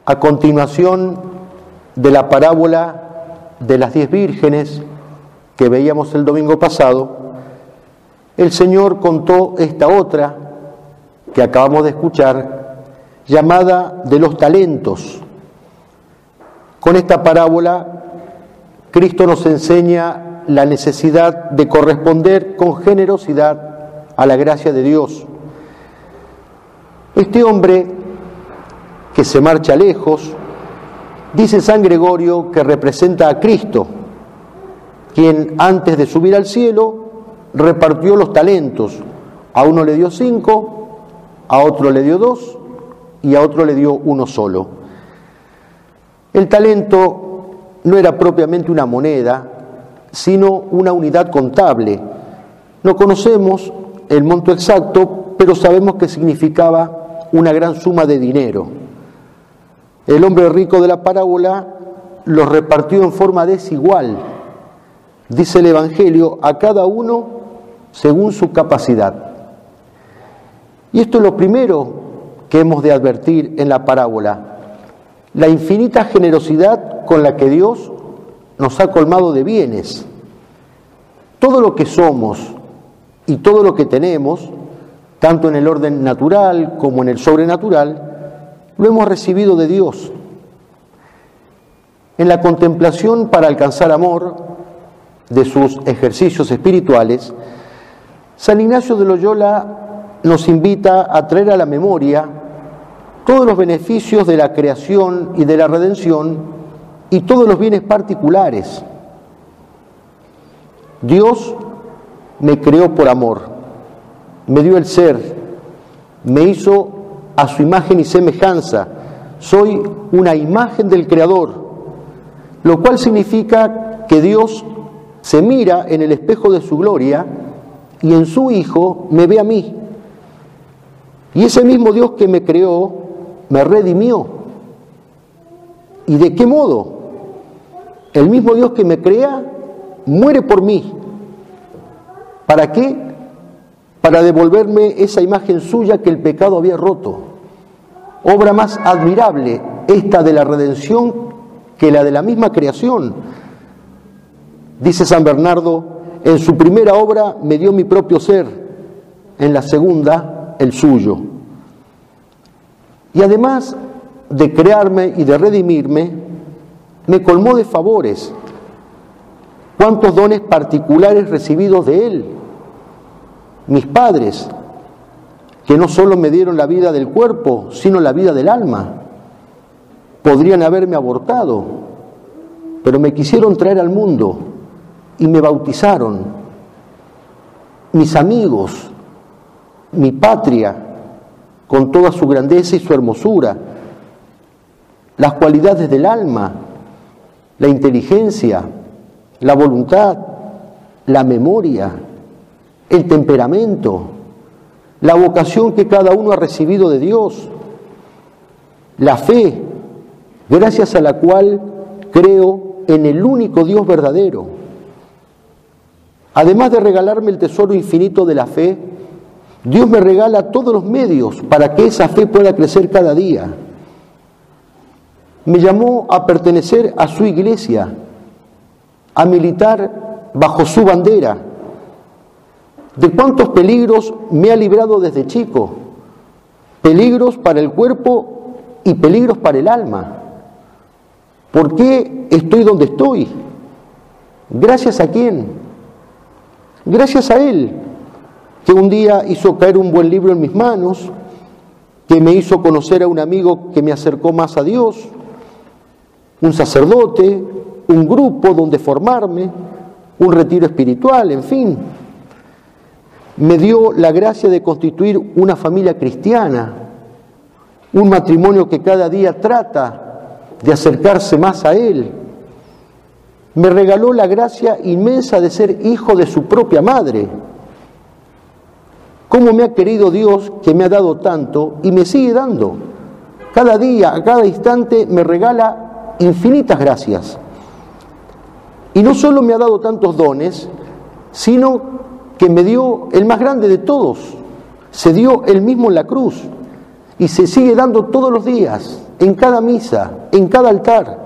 A continuación de la parábola de las 10 vírgenes que veíamos el domingo pasado, el Señor contó esta otra que acabamos de escuchar, llamada de los talentos. Con esta parábola, Cristo nos enseña la necesidad de corresponder con generosidad a la gracia de Dios. Este hombre que se marcha lejos, dice San Gregorio que representa a Cristo, quien antes de subir al cielo repartió los talentos. A uno le dio 5, a otro le dio 2 y a otro le dio 1 solo. El talento no era propiamente una moneda, sino una unidad contable. No conocemos el monto exacto, pero sabemos que significaba una gran suma de dinero. El hombre rico de la parábola los repartió en forma desigual, dice el Evangelio, a cada uno según su capacidad. Y esto es lo primero que hemos de advertir en la parábola, la infinita generosidad con la que Dios nos ha colmado de bienes. Todo lo que somos y todo lo que tenemos, tanto en el orden natural como en el sobrenatural, lo hemos recibido de Dios. En la contemplación para alcanzar amor de sus ejercicios espirituales, San Ignacio de Loyola nos invita a traer a la memoria todos los beneficios de la creación y de la redención y todos los bienes particulares. Dios me creó por amor, me dio el ser, me hizo a su imagen y semejanza, soy una imagen del Creador, lo cual significa que Dios se mira en el espejo de su gloria y en su Hijo me ve a mí. Y ese mismo Dios que me creó, me redimió. ¿Y de qué modo? El mismo Dios que me crea, muere por mí. ¿Para qué? Para devolverme esa imagen suya que el pecado había roto. Obra más admirable esta de la redención que la de la misma creación. Dice San Bernardo, en su primera obra me dio mi propio ser, en la segunda el suyo. Y además de crearme y de redimirme, me colmó de favores. ¿Cuántos dones particulares recibidos de Él? Mis padres, que no solo me dieron la vida del cuerpo, sino la vida del alma. Podrían haberme abortado, pero me quisieron traer al mundo y me bautizaron. Mis amigos, mi patria, con toda su grandeza y su hermosura, las cualidades del alma, la inteligencia, la voluntad, la memoria, el temperamento, la vocación que cada uno ha recibido de Dios, la fe, gracias a la cual creo en el único Dios verdadero. Además de regalarme el tesoro infinito de la fe, Dios me regala todos los medios para que esa fe pueda crecer cada día. Me llamó a pertenecer a su iglesia, a militar bajo su bandera. ¿De cuántos peligros me ha librado desde chico? Peligros para el cuerpo y peligros para el alma. ¿Por qué estoy donde estoy? ¿Gracias a quién? Gracias a Él, que un día hizo caer un buen libro en mis manos, que me hizo conocer a un amigo que me acercó más a Dios, un sacerdote, un grupo donde formarme, un retiro espiritual, en fin. Me dio la gracia de constituir una familia cristiana, un matrimonio que cada día trata de acercarse más a Él. Me regaló la gracia inmensa de ser hijo de su propia madre. ¿Cómo me ha querido Dios, que me ha dado tanto y me sigue dando? Cada día, a cada instante me regala infinitas gracias. Y no solo me ha dado tantos dones, sino que me dio el más grande de todos. Se dio Él mismo en la cruz y se sigue dando todos los días. en cada misa, en cada altar.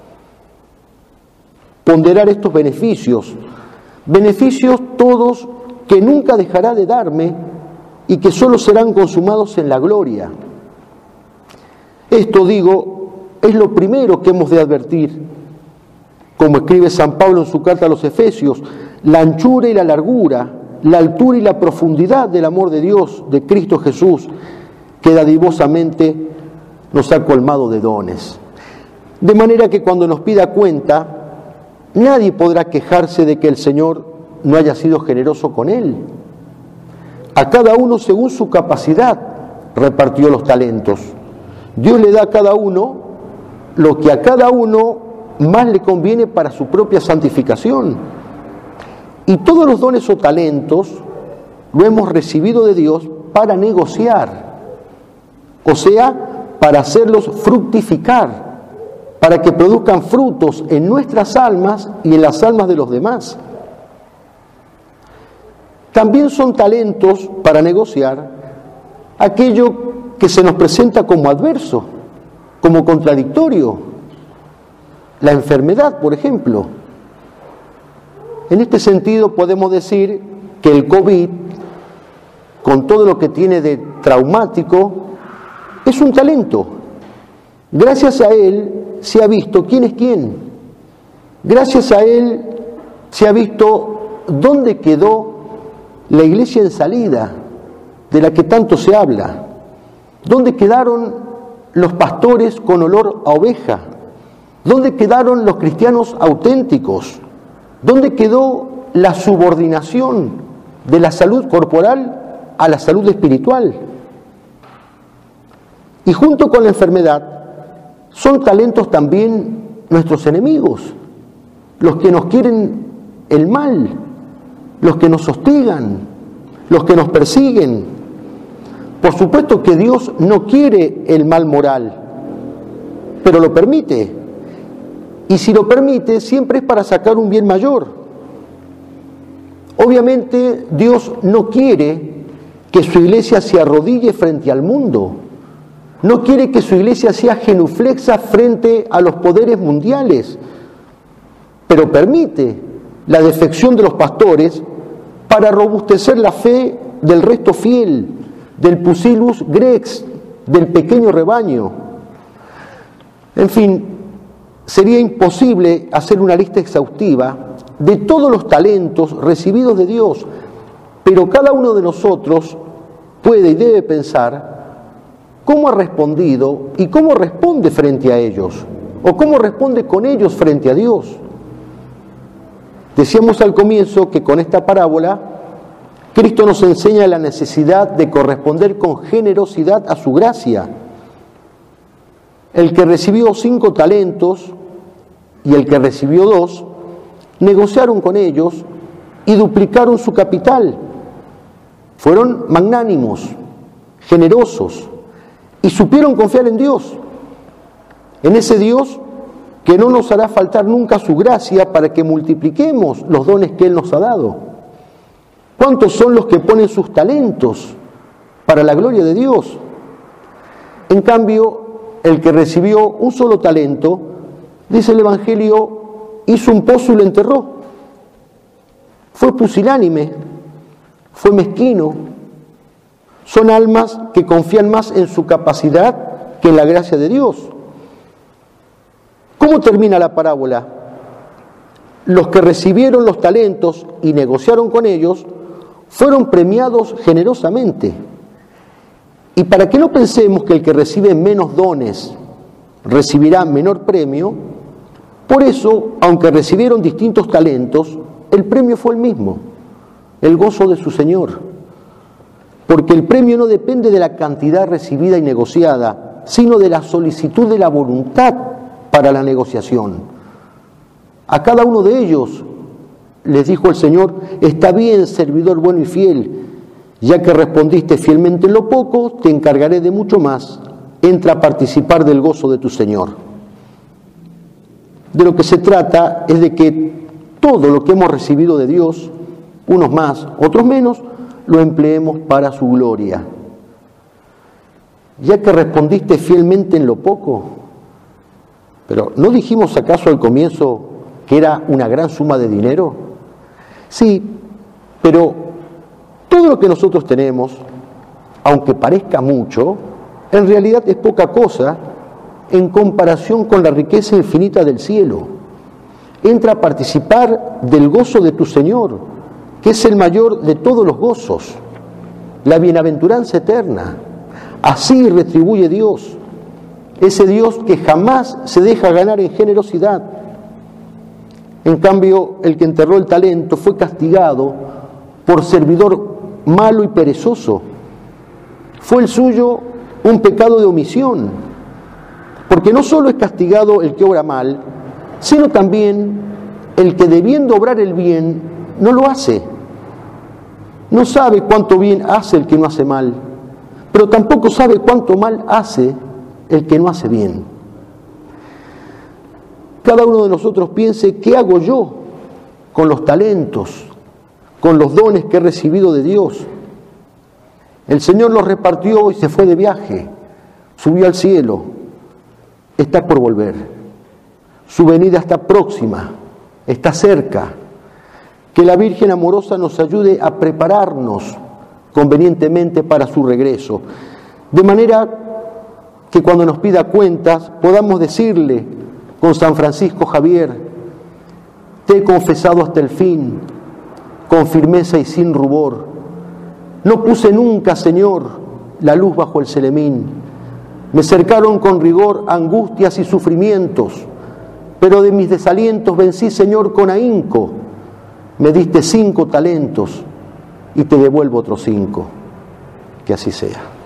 Ponderar estos beneficios todos que nunca dejará de darme y que solo serán consumados en la gloria. Esto, digo, es lo primero que hemos de advertir. Como escribe San Pablo en su carta a los Efesios, la anchura y la largura, la altura y la profundidad del amor de Dios, de Cristo Jesús, que dadivosamente nos ha colmado de dones. De manera que cuando nos pida cuenta, nadie podrá quejarse de que el Señor no haya sido generoso con él. A cada uno según su capacidad repartió los talentos. Dios le da a cada uno lo que a cada uno más le conviene para su propia santificación. Y todos los dones o talentos lo hemos recibido de Dios para negociar, o sea, para hacerlos fructificar, para que produzcan frutos en nuestras almas y en las almas de los demás. También son talentos para negociar aquello que se nos presenta como adverso, como contradictorio. La enfermedad, por ejemplo. En este sentido podemos decir que el COVID, con todo lo que tiene de traumático, es un talento. Gracias a él se ha visto quién es quién. Gracias a él se ha visto dónde quedó la iglesia en salida, de la que tanto se habla. ¿Dónde quedaron los pastores con olor a oveja? ¿Dónde quedaron los cristianos auténticos? ¿Dónde quedó la subordinación de la salud corporal a la salud espiritual? Y junto con la enfermedad, son talentos también nuestros enemigos, los que nos quieren el mal, los que nos hostigan, los que nos persiguen. Por supuesto que Dios no quiere el mal moral, pero lo permite. Y si lo permite, siempre es para sacar un bien mayor. Obviamente, Dios no quiere que su iglesia se arrodille frente al mundo. No quiere que su iglesia sea genuflexa frente a los poderes mundiales. Pero permite la defección de los pastores para robustecer la fe del resto fiel, del Pusillus Grex, del pequeño rebaño. En fin, sería imposible hacer una lista exhaustiva de todos los talentos recibidos de Dios, pero cada uno de nosotros puede y debe pensar cómo ha respondido y cómo responde frente a ellos, o cómo responde con ellos frente a Dios. Decíamos al comienzo que con esta parábola Cristo nos enseña la necesidad de corresponder con generosidad a su gracia. El que recibió 5 talentos y el que recibió 2, negociaron con ellos y duplicaron su capital. Fueron magnánimos, generosos y supieron confiar en Dios, en ese Dios que no nos hará faltar nunca su gracia para que multipliquemos los dones que Él nos ha dado. ¿Cuántos son los que ponen sus talentos para la gloria de Dios? En cambio, el que recibió un solo talento, dice el Evangelio, hizo un pozo y lo enterró. Fue pusilánime, fue mezquino. Son almas que confían más en su capacidad que en la gracia de Dios. ¿Cómo termina la parábola? Los que recibieron los talentos y negociaron con ellos fueron premiados generosamente. Y para que no pensemos que el que recibe menos dones recibirá menor premio, por eso, aunque recibieron distintos talentos, el premio fue el mismo, el gozo de su Señor. Porque el premio no depende de la cantidad recibida y negociada, sino de la solicitud de la voluntad para la negociación. A cada uno de ellos les dijo el Señor: está bien, servidor bueno y fiel, ya que respondiste fielmente en lo poco, te encargaré de mucho más, entra a participar del gozo de tu Señor. De lo que se trata es de que todo lo que hemos recibido de Dios, unos más, otros menos, lo empleemos para su gloria. ya que respondiste fielmente en lo poco. Pero ¿no dijimos acaso al comienzo que era una gran suma de dinero? Sí, pero todo lo que nosotros tenemos, aunque parezca mucho, en realidad es poca cosa en comparación con la riqueza infinita del cielo. Entra a participar del gozo de tu Señor, que es el mayor de todos los gozos, la bienaventuranza eterna. Así retribuye Dios, ese Dios que jamás se deja ganar en generosidad. En cambio, el que enterró el talento fue castigado por servidor malo y perezoso. Fue el suyo un pecado de omisión, porque no solo es castigado el que obra mal, sino también el que debiendo obrar el bien no lo hace. No sabe cuánto bien hace el que no hace mal, pero tampoco sabe cuánto mal hace el que no hace bien. Cada uno de nosotros piense, ¿qué hago yo con los talentos, con los dones que he recibido de Dios? El Señor los repartió y se fue de viaje, subió al cielo, está por volver. Su venida está próxima, está cerca. Que la Virgen amorosa nos ayude a prepararnos convenientemente para su regreso, de manera que cuando nos pida cuentas podamos decirle con San Francisco Javier: te he confesado hasta el fin, con firmeza y sin rubor. No puse nunca, Señor, la luz bajo el celemín. Me cercaron con rigor angustias y sufrimientos, pero de mis desalientos vencí, Señor, con ahínco. Me diste 5 talentos y te devuelvo otros 5. Que así sea.